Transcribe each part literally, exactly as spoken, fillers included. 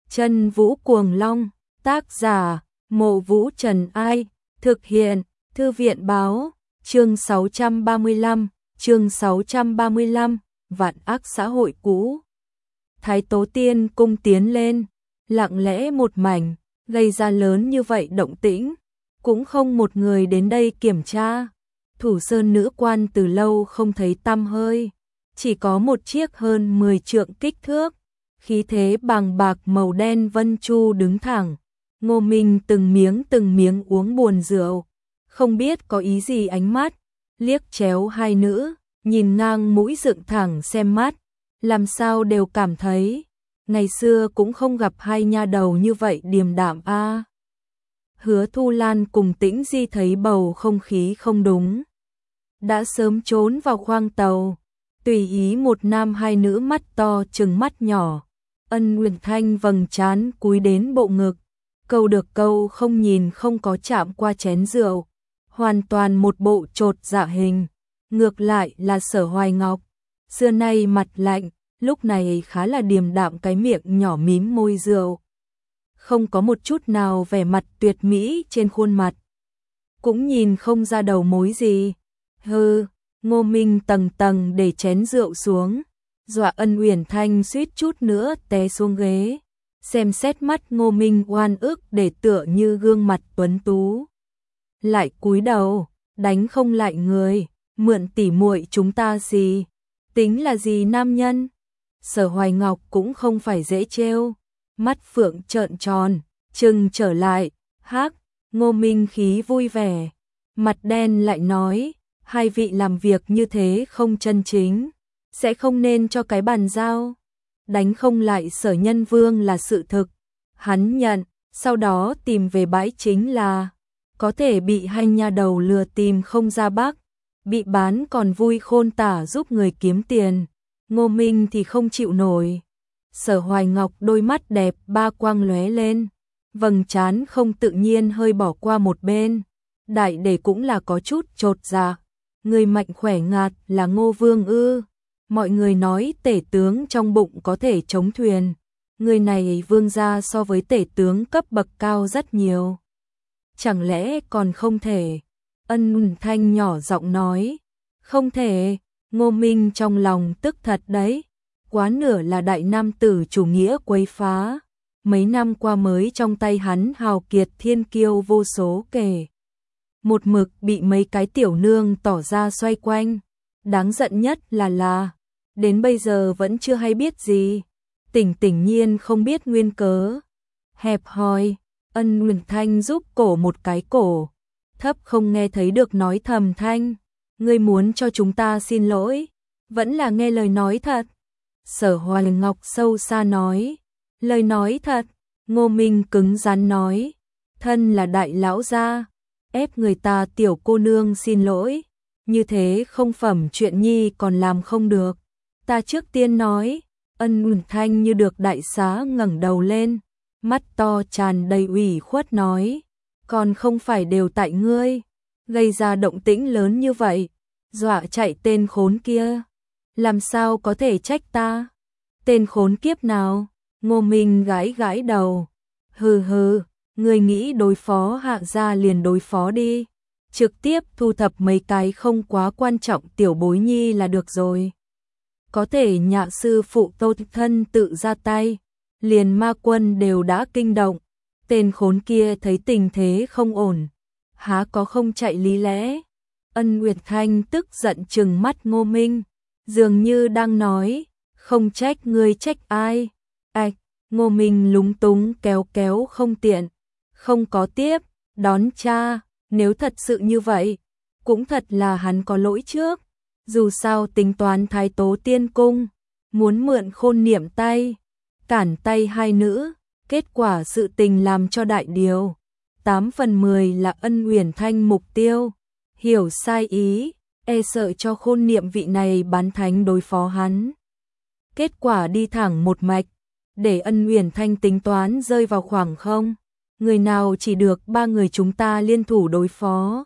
Chân Vũ Cuồng Long, tác giả, Mộ Vũ Trần Ai, thực hiện, Thư viện Báo, chương sáu trăm ba mươi lăm, chương sáu trăm ba mươi lăm, vạn ác xã hội cũ. Thái Tố Tiên cung tiến lên, lặng lẽ một mảnh, gây ra lớn như vậy động tĩnh, cũng không một người đến đây kiểm tra. Thủ Sơn nữ quan từ lâu không thấy tăm hơi, chỉ có một chiếc hơn mười trượng kích thước, khí thế bàng bạc màu đen vân chu đứng thẳng. Ngô Minh từng miếng từng miếng uống buồn rượu, không biết có ý gì ánh mắt, liếc chéo hai nữ, nhìn ngang mũi dựng thẳng xem mắt, làm sao đều cảm thấy, ngày xưa cũng không gặp hai nha đầu như vậy điềm đạm a. À. Hứa Thu Lan cùng Tĩnh Di thấy bầu không khí không đúng, đã sớm trốn vào khoang tàu, tùy ý một nam hai nữ mắt to trừng mắt nhỏ. Ân Uyển Thanh vầng trán cúi đến bộ ngực, câu được câu không nhìn không có chạm qua chén rượu, hoàn toàn một bộ chột dạ hình. Ngược lại là Sở Hoài Ngọc, xưa nay mặt lạnh, lúc này khá là điềm đạm, cái miệng nhỏ mím môi rượu, không có một chút nào vẻ mặt tuyệt mỹ trên khuôn mặt, cũng nhìn không ra đầu mối gì. Hừ, Ngô Minh tầng tầng để chén rượu xuống, dọa Ân Uyển Thanh suýt chút nữa té xuống ghế, xem xét mắt Ngô Minh oan ức để tựa như gương mặt tuấn tú. Lại cúi đầu, đánh không lại người, mượn tỉ muội chúng ta gì, tính là gì nam nhân. Sở Hoài Ngọc cũng không phải dễ trêu, mắt phượng trợn tròn, trừng trở lại, hắc. Ngô Minh khí vui vẻ, mặt đen lại nói, hai vị làm việc như thế không chân chính, sẽ không nên cho cái bàn giao. Đánh không lại Sở Nhân Vương là sự thực, hắn nhận, sau đó tìm về bãi chính là, có thể bị hai nha đầu lừa tìm không ra bắc, bị bán còn vui khôn tả giúp người kiếm tiền. Ngô Minh thì không chịu nổi. Sở Hoài Ngọc đôi mắt đẹp ba quang lóe lên, vầng trán không tự nhiên hơi bỏ qua một bên, đại để cũng là có chút chột dạ. Người mạnh khỏe ngạt là Ngô Vương ư? Mọi người nói tể tướng trong bụng có thể chống thuyền, người này vương gia so với tể tướng cấp bậc cao rất nhiều, chẳng lẽ còn không thể? Ân Uyển Thanh nhỏ giọng nói, không thể. Ngô Minh trong lòng tức thật đấy, quá nửa là đại nam tử chủ nghĩa quấy phá, mấy năm qua mới trong tay hắn hào kiệt thiên kiêu vô số kể, một mực bị mấy cái tiểu nương tỏ ra xoay quanh. Đáng giận nhất là là đến bây giờ vẫn chưa hay biết gì, tỉnh tỉnh nhiên không biết nguyên cớ. Hẹp hòi. Ân Uyển Thanh giúp cổ một cái cổ, thấp không nghe thấy được nói thầm thanh, ngươi muốn cho chúng ta xin lỗi, vẫn là nghe lời nói thật. Sở Hoài Ngọc sâu xa nói, lời nói thật. Ngô Minh cứng rắn nói, thân là đại lão gia, ép người ta tiểu cô nương xin lỗi, như thế không phẩm chuyện nhi còn làm không được. Ta trước tiên nói. Ân Uyển Thanh như được đại xá ngẩng đầu lên, mắt to tràn đầy ủy khuất nói, còn không phải đều tại ngươi, gây ra động tĩnh lớn như vậy, dọa chạy tên khốn kia, làm sao có thể trách ta? Tên khốn kiếp nào? Ngô Minh gãi gãi đầu, hừ hừ, ngươi nghĩ đối phó Hạ gia liền đối phó đi, trực tiếp thu thập mấy cái không quá quan trọng tiểu bối nhi là được rồi. Có thể Nhạ sư phụ Tô Thân tự ra tay, liền ma quân đều đã kinh động, tên khốn kia thấy tình thế không ổn, há có không chạy lý lẽ. Ân Uyển Thanh tức giận trừng mắt Ngô Minh, dường như đang nói, không trách ngươi trách ai. Ảch, Ngô Minh lúng túng kéo kéo không tiện, không có tiếp, đón cha, nếu thật sự như vậy, cũng thật là hắn có lỗi trước. Dù sao tính toán Thái Tố Tiên cung, muốn mượn khôn niệm tay, cản tay hai nữ, kết quả sự tình làm cho đại điều. Tám phần mười là Ân Uyển Thanh mục tiêu, hiểu sai ý, e sợ cho khôn niệm vị này bán thánh đối phó hắn. Kết quả đi thẳng một mạch, để Ân Uyển Thanh tính toán rơi vào khoảng không, người nào chỉ được ba người chúng ta liên thủ đối phó.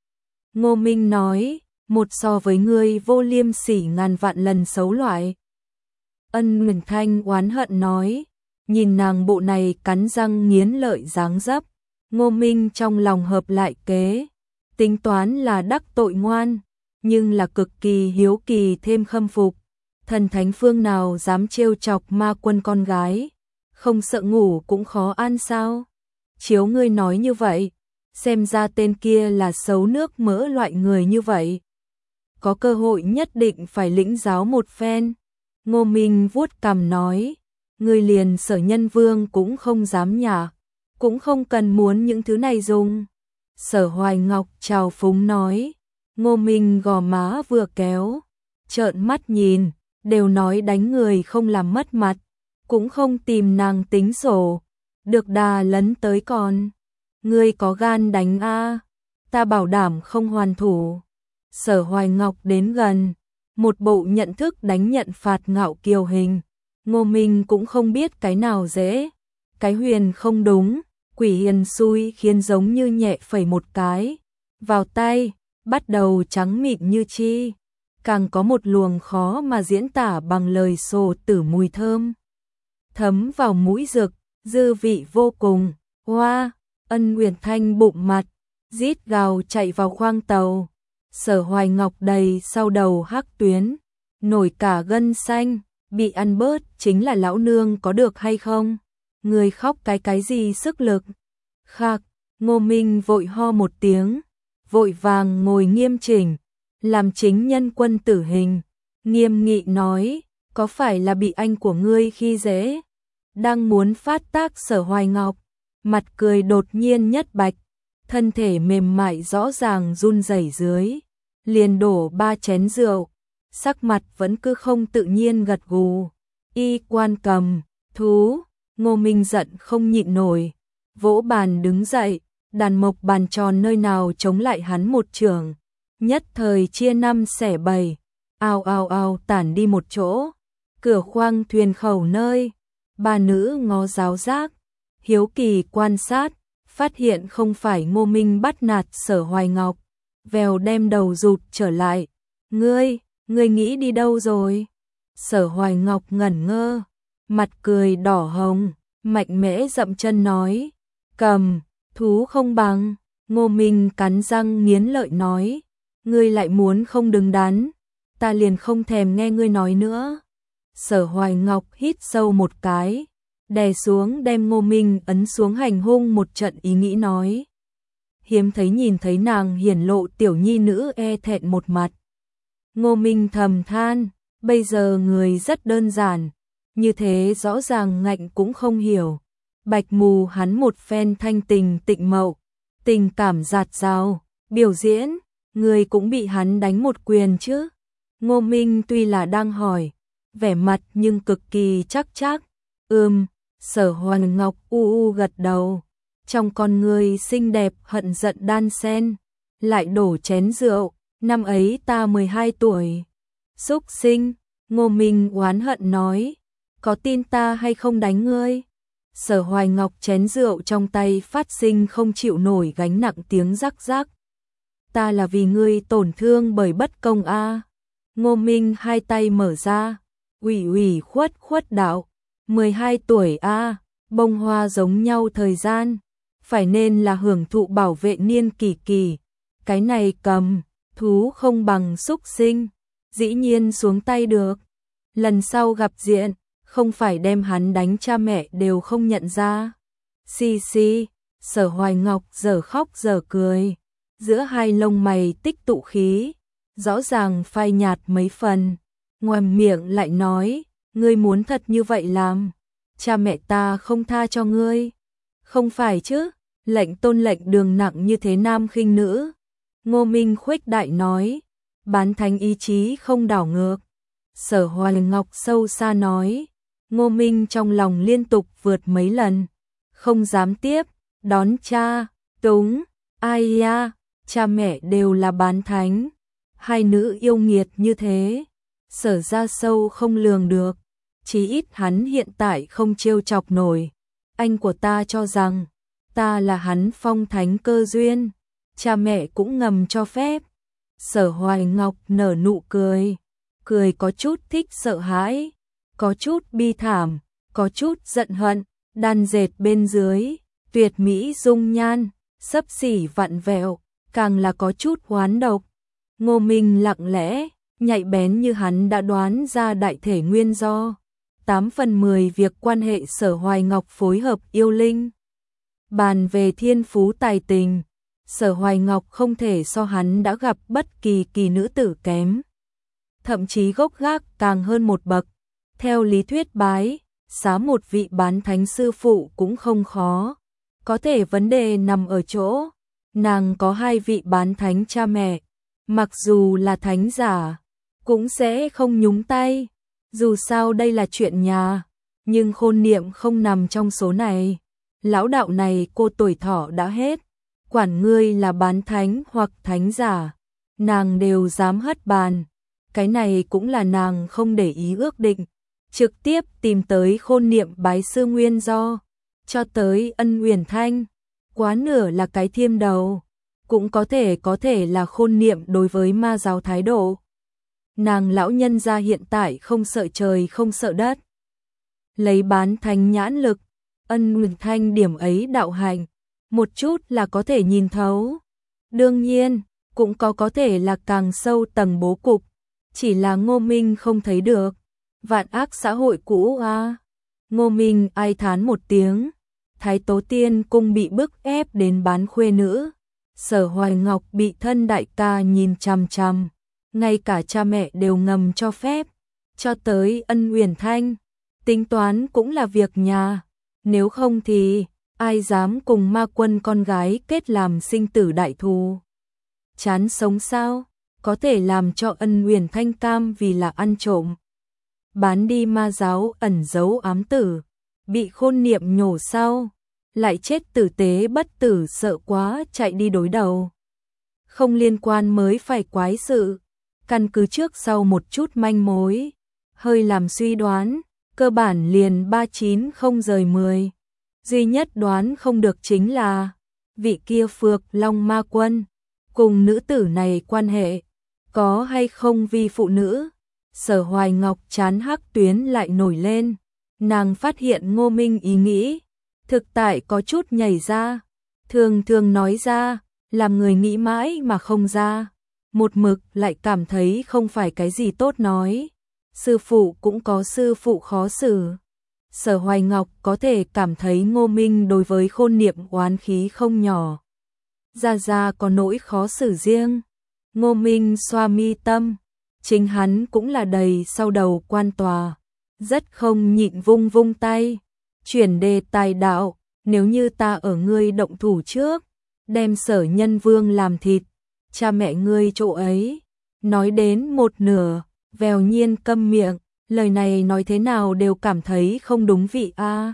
Ngô Minh nói, một so với ngươi vô liêm sỉ ngàn vạn lần xấu loại. Ân Uyển Thanh oán hận nói, Nhìn nàng bộ này cắn răng nghiến lợi dáng dấp, Ngô Minh trong lòng hợp lại kế, tính toán là đắc tội ngoan, nhưng là cực kỳ hiếu kỳ thêm khâm phục. Thần thánh phương nào dám trêu chọc ma quân con gái, không sợ ngủ cũng khó ăn sao? Chiếu ngươi nói như vậy, xem ra tên kia là xấu nước mỡ loại người như vậy. Có cơ hội nhất định phải lĩnh giáo một phen. Ngô Minh vuốt cằm nói, ngươi liền Sở Nhân Vương cũng không dám nhả, cũng không cần muốn những thứ này dùng. Sở Hoài Ngọc trào phúng nói, Ngô Minh gò má vừa kéo, trợn mắt nhìn, đều nói đánh người không làm mất mặt, cũng không tìm nàng tính sổ, được đà lấn tới còn. Ngươi có gan đánh a, ta bảo đảm không hoàn thủ. Sở Hoài Ngọc đến gần, một bộ nhận thức đánh nhận phạt ngạo kiều hình. Ngô Minh cũng không biết cái nào dễ, cái huyền không đúng, quỷ hiền xui khiến giống như nhẹ phẩy một cái vào tay, bắt đầu trắng mịn như chi, càng có một luồng khó mà diễn tả bằng lời sổ tử mùi thơm thấm vào mũi rực, dư vị vô cùng. Hoa, Ân Uyển Thanh bụng mặt, rít gào chạy vào khoang tàu. Sở Hoài Ngọc đầy sau đầu hắc tuyến, nổi cả gân xanh, bị ăn bớt chính là lão nương có được hay không? Người khóc cái cái gì sức lực? Khạc, Ngô Minh vội ho một tiếng, vội vàng ngồi nghiêm chỉnh, làm chính nhân quân tử hình, nghiêm nghị nói, có phải là bị anh của ngươi khi dễ? Đang muốn phát tác Sở Hoài Ngọc, mặt cười đột nhiên nhất bạch, thân thể mềm mại rõ ràng run rẩy dưới, liền đổ ba chén rượu, sắc mặt vẫn cứ không tự nhiên gật gù. Y quan cầm, thú, Ngô Minh giận không nhịn nổi, vỗ bàn đứng dậy, đàn mộc bàn tròn nơi nào chống lại hắn một trường, nhất thời chia năm xẻ bảy, ao ao ao tản đi một chỗ. Cửa khoang thuyền khẩu nơi, ba nữ ngó giáo giác, hiếu kỳ quan sát, phát hiện không phải Ngô Minh bắt nạt Sở Hoài Ngọc, vèo đem đầu rụt trở lại. Ngươi, ngươi nghĩ đi đâu rồi? Sở Hoài Ngọc ngẩn ngơ, mặt cười đỏ hồng, mạnh mẽ dậm chân nói, cầm, thú không bằng. Ngô Minh cắn răng nghiến lợi nói, ngươi lại muốn không đứng đắn, ta liền không thèm nghe ngươi nói nữa. Sở Hoài Ngọc hít sâu một cái, đè xuống đem Ngô Minh ấn xuống hành hung một trận, ý nghĩ nói. Hiếm thấy nhìn thấy nàng hiển lộ tiểu nhi nữ e thẹn một mặt. Ngô Minh thầm than, bây giờ người rất đơn giản, như thế rõ ràng ngạnh cũng không hiểu. Bạch mù hắn một phen thanh tình tịnh mậu, tình cảm giạt rào, biểu diễn, người cũng bị hắn đánh một quyền chứ. Ngô Minh tuy là đang hỏi, vẻ mặt nhưng cực kỳ chắc chắc. Ừm, Sở Hoài Ngọc u u gật đầu, trong con người xinh đẹp hận giận đan sen, lại đổ chén rượu, năm ấy ta mười hai tuổi. Xúc sinh, Ngô Minh oán hận nói, có tin ta hay không đánh ngươi? Sở Hoài Ngọc chén rượu trong tay phát sinh không chịu nổi gánh nặng tiếng rắc rắc. Ta là vì ngươi tổn thương bởi bất công a. Ngô Minh hai tay mở ra, ủy ủy khuất khuất đạo, mười hai tuổi a, bông hoa giống nhau thời gian, phải nên là hưởng thụ bảo vệ niên kỳ kỳ, cái này cầm, thú không bằng xúc sinh, dĩ nhiên xuống tay được. Lần sau gặp diện, không phải đem hắn đánh cha mẹ đều không nhận ra. Xì xì, Sở Hoài Ngọc giờ khóc giờ cười, giữa hai lông mày tích tụ khí, rõ ràng phai nhạt mấy phần, ngoàm miệng lại nói, ngươi muốn thật như vậy làm, cha mẹ ta không tha cho ngươi. Không phải chứ, lệnh tôn lệnh đường nặng như thế nam khinh nữ. Ngô Minh khuếch đại nói, bán thánh ý chí không đảo ngược. Sở Hoài Ngọc sâu xa nói, Ngô Minh trong lòng liên tục vượt mấy lần, không dám tiếp, đón cha, túng, ai ya, cha mẹ đều là bán thánh, hai nữ yêu nghiệt như thế, Sở ra sâu không lường được, chí ít hắn hiện tại không trêu chọc nổi. Anh của ta cho rằng, ta là hắn phong thánh cơ duyên, cha mẹ cũng ngầm cho phép. Sở Hoài Ngọc nở nụ cười, cười có chút thích sợ hãi, có chút bi thảm, có chút giận hận, đan dệt bên dưới, tuyệt mỹ dung nhan, xấp xỉ vặn vẹo, càng là có chút oán độc. Ngô Minh lặng lẽ, nhạy bén như hắn đã đoán ra đại thể nguyên do. Tám phần mười việc quan hệ Sở Hoài Ngọc phối hợp yêu linh. Bàn về thiên phú tài tình, Sở Hoài Ngọc không thể so hắn đã gặp bất kỳ kỳ nữ tử kém. Thậm chí gốc gác càng hơn một bậc. Theo lý thuyết bái, xá một vị bán thánh sư phụ cũng không khó. Có thể vấn đề nằm ở chỗ, nàng có hai vị bán thánh cha mẹ. Mặc dù là thánh giả, cũng sẽ không nhúng tay. Dù sao đây là chuyện nhà, nhưng khôn niệm không nằm trong số này. Lão đạo này cô tuổi thọ đã hết, quản ngươi là bán thánh hoặc thánh giả, nàng đều dám hất bàn. Cái này cũng là nàng không để ý ước định, trực tiếp tìm tới khôn niệm bái sư nguyên do, cho tới Ân Uyển Thanh, quá nửa là cái thiêm đầu, cũng có thể có thể là khôn niệm đối với ma giáo thái độ. Nàng lão nhân gia hiện tại không sợ trời không sợ đất, lấy bán thánh nhãn lực, Ân Uyển Thanh điểm ấy đạo hành, một chút là có thể nhìn thấu. Đương nhiên, cũng có có thể là càng sâu tầng bố cục, chỉ là Ngô Minh không thấy được. Vạn ác xã hội cũ à. Ngô Minh ai thán một tiếng, Thái Tố Tiên cung bị bức ép đến bán khuê nữ, Sở Hoài Ngọc bị thân đại ca nhìn chằm chằm, ngay cả cha mẹ đều ngầm cho phép, cho tới Ân Uyển Thanh, tính toán cũng là việc nhà, nếu không thì ai dám cùng ma quân con gái kết làm sinh tử đại thù. Chán sống sao, có thể làm cho Ân Uyển Thanh cam vì là ăn trộm. Bán đi ma giáo ẩn giấu ám tử, bị khôn niệm nhổ sau, lại chết tử tế bất tử sợ quá chạy đi đối đầu. Không liên quan mới phải quái sự, căn cứ trước sau một chút manh mối, hơi làm suy đoán, cơ bản liền ba chín không rời mười. Duy nhất đoán không được chính là, vị kia Phược Long ma quân, cùng nữ tử này quan hệ, có hay không vi phụ nữ. Sở Hoài Ngọc chán hắc tuyến lại nổi lên, nàng phát hiện Ngô Minh ý nghĩ, thực tại có chút nhảy ra, thường thường nói ra, làm người nghĩ mãi mà không ra, một mực lại cảm thấy không phải cái gì tốt nói. Sư phụ cũng có sư phụ khó xử. Sở Hoài Ngọc có thể cảm thấy Ngô Minh đối với khôn niệm oán khí không nhỏ. Gia Gia có nỗi khó xử riêng. Ngô Minh xoa mi tâm, chính hắn cũng là đầy sau đầu quan tòa, rất không nhịn vung vung tay, chuyển đề tài đạo, nếu như ta ở ngươi động thủ trước, đem Sở Nhân Vương làm thịt, cha mẹ ngươi chỗ ấy. Nói đến một nửa, vèo nhiên câm miệng, lời này nói thế nào đều cảm thấy không đúng vị a. À.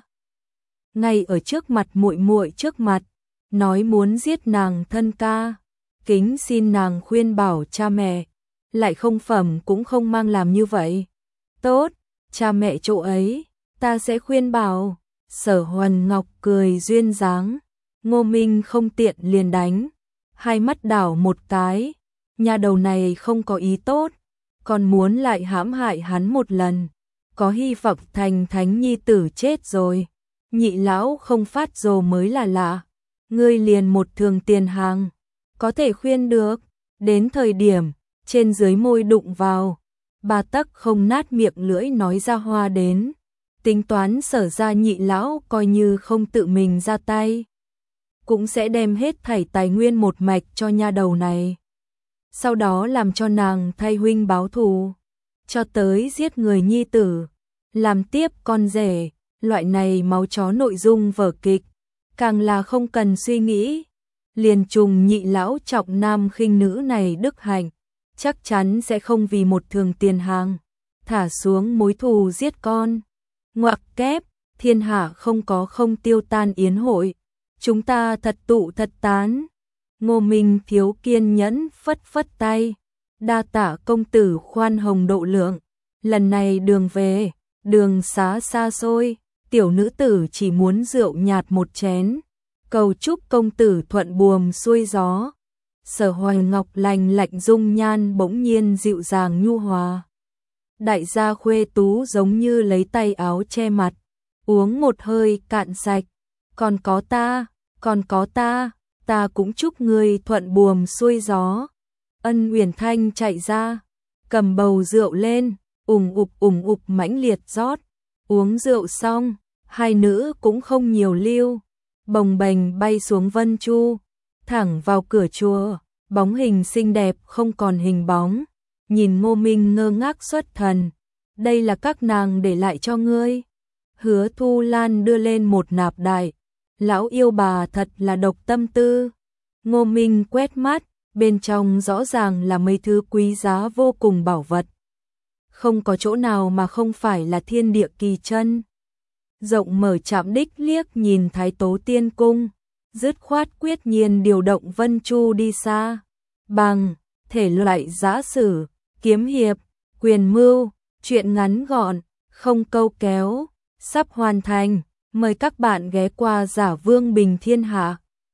Ngay ở trước mặt muội muội trước mặt, nói muốn giết nàng thân ca, kính xin nàng khuyên bảo cha mẹ, lại không phẩm cũng không mang làm như vậy. Tốt, cha mẹ chỗ ấy, ta sẽ khuyên bảo. Sở Hoài Ngọc cười duyên dáng, Ngô Minh không tiện liền đánh, hai mắt đảo một cái, nhà đầu này không có ý tốt, còn muốn lại hãm hại hắn một lần, có hy vọng thành thánh nhi tử chết rồi, nhị lão không phát rồ mới là lạ, ngươi liền một thường tiền hàng, có thể khuyên được, đến thời điểm, trên dưới môi đụng vào, bà tắc không nát miệng lưỡi nói ra hoa đến, tính toán Sở ra nhị lão coi như không tự mình ra tay, cũng sẽ đem hết thảy tài nguyên một mạch cho nha đầu này. Sau đó làm cho nàng thay huynh báo thù, cho tới giết người nhi tử, làm tiếp con rể, loại này máu chó nội dung vở kịch, càng là không cần suy nghĩ, liền trùng nhị lão trọng nam khinh nữ này đức hạnh, chắc chắn sẽ không vì một thường tiền hàng, thả xuống mối thù giết con. Ngoặc kép, thiên hạ không có không tiêu tan yến hội, chúng ta thật tụ thật tán. Ngô Minh thiếu kiên nhẫn phất phất tay, đa tạ công tử khoan hồng độ lượng, lần này đường về, đường xá xa xôi, tiểu nữ tử chỉ muốn rượu nhạt một chén, cầu chúc công tử thuận buồm xuôi gió. Sở Hoài Ngọc lành lạnh dung nhan bỗng nhiên dịu dàng nhu hòa. Đại gia khuê tú giống như lấy tay áo che mặt, uống một hơi cạn sạch. Còn có ta, còn có ta, ta cũng chúc ngươi thuận buồm xuôi gió. Ân Uyển Thanh chạy ra, cầm bầu rượu lên, ủng ục ủng ục mãnh liệt rót. Uống rượu xong, hai nữ cũng không nhiều lưu, bồng bềnh bay xuống Vân Chu, thẳng vào cửa chùa, bóng hình xinh đẹp không còn hình bóng. Nhìn Ngô Minh ngơ ngác xuất thần, đây là các nàng để lại cho ngươi. Hứa Thu Lan đưa lên một nạp đại, lão yêu bà thật là độc tâm tư. Ngô Minh quét mắt, bên trong rõ ràng là mấy thứ quý giá vô cùng bảo vật. Không có chỗ nào mà không phải là thiên địa kỳ chân. Rộng mở chạm đích liếc nhìn Thái Tố Tiên Cung, dứt khoát quyết nhiên điều động Vân Chu đi xa. Bằng, thể loại giã sử, kiếm hiệp, quyền mưu, truyện ngắn gọn, không câu kéo, sắp hoàn thành. Mời các bạn ghé qua Giả Vương Bình Thiên Hạ.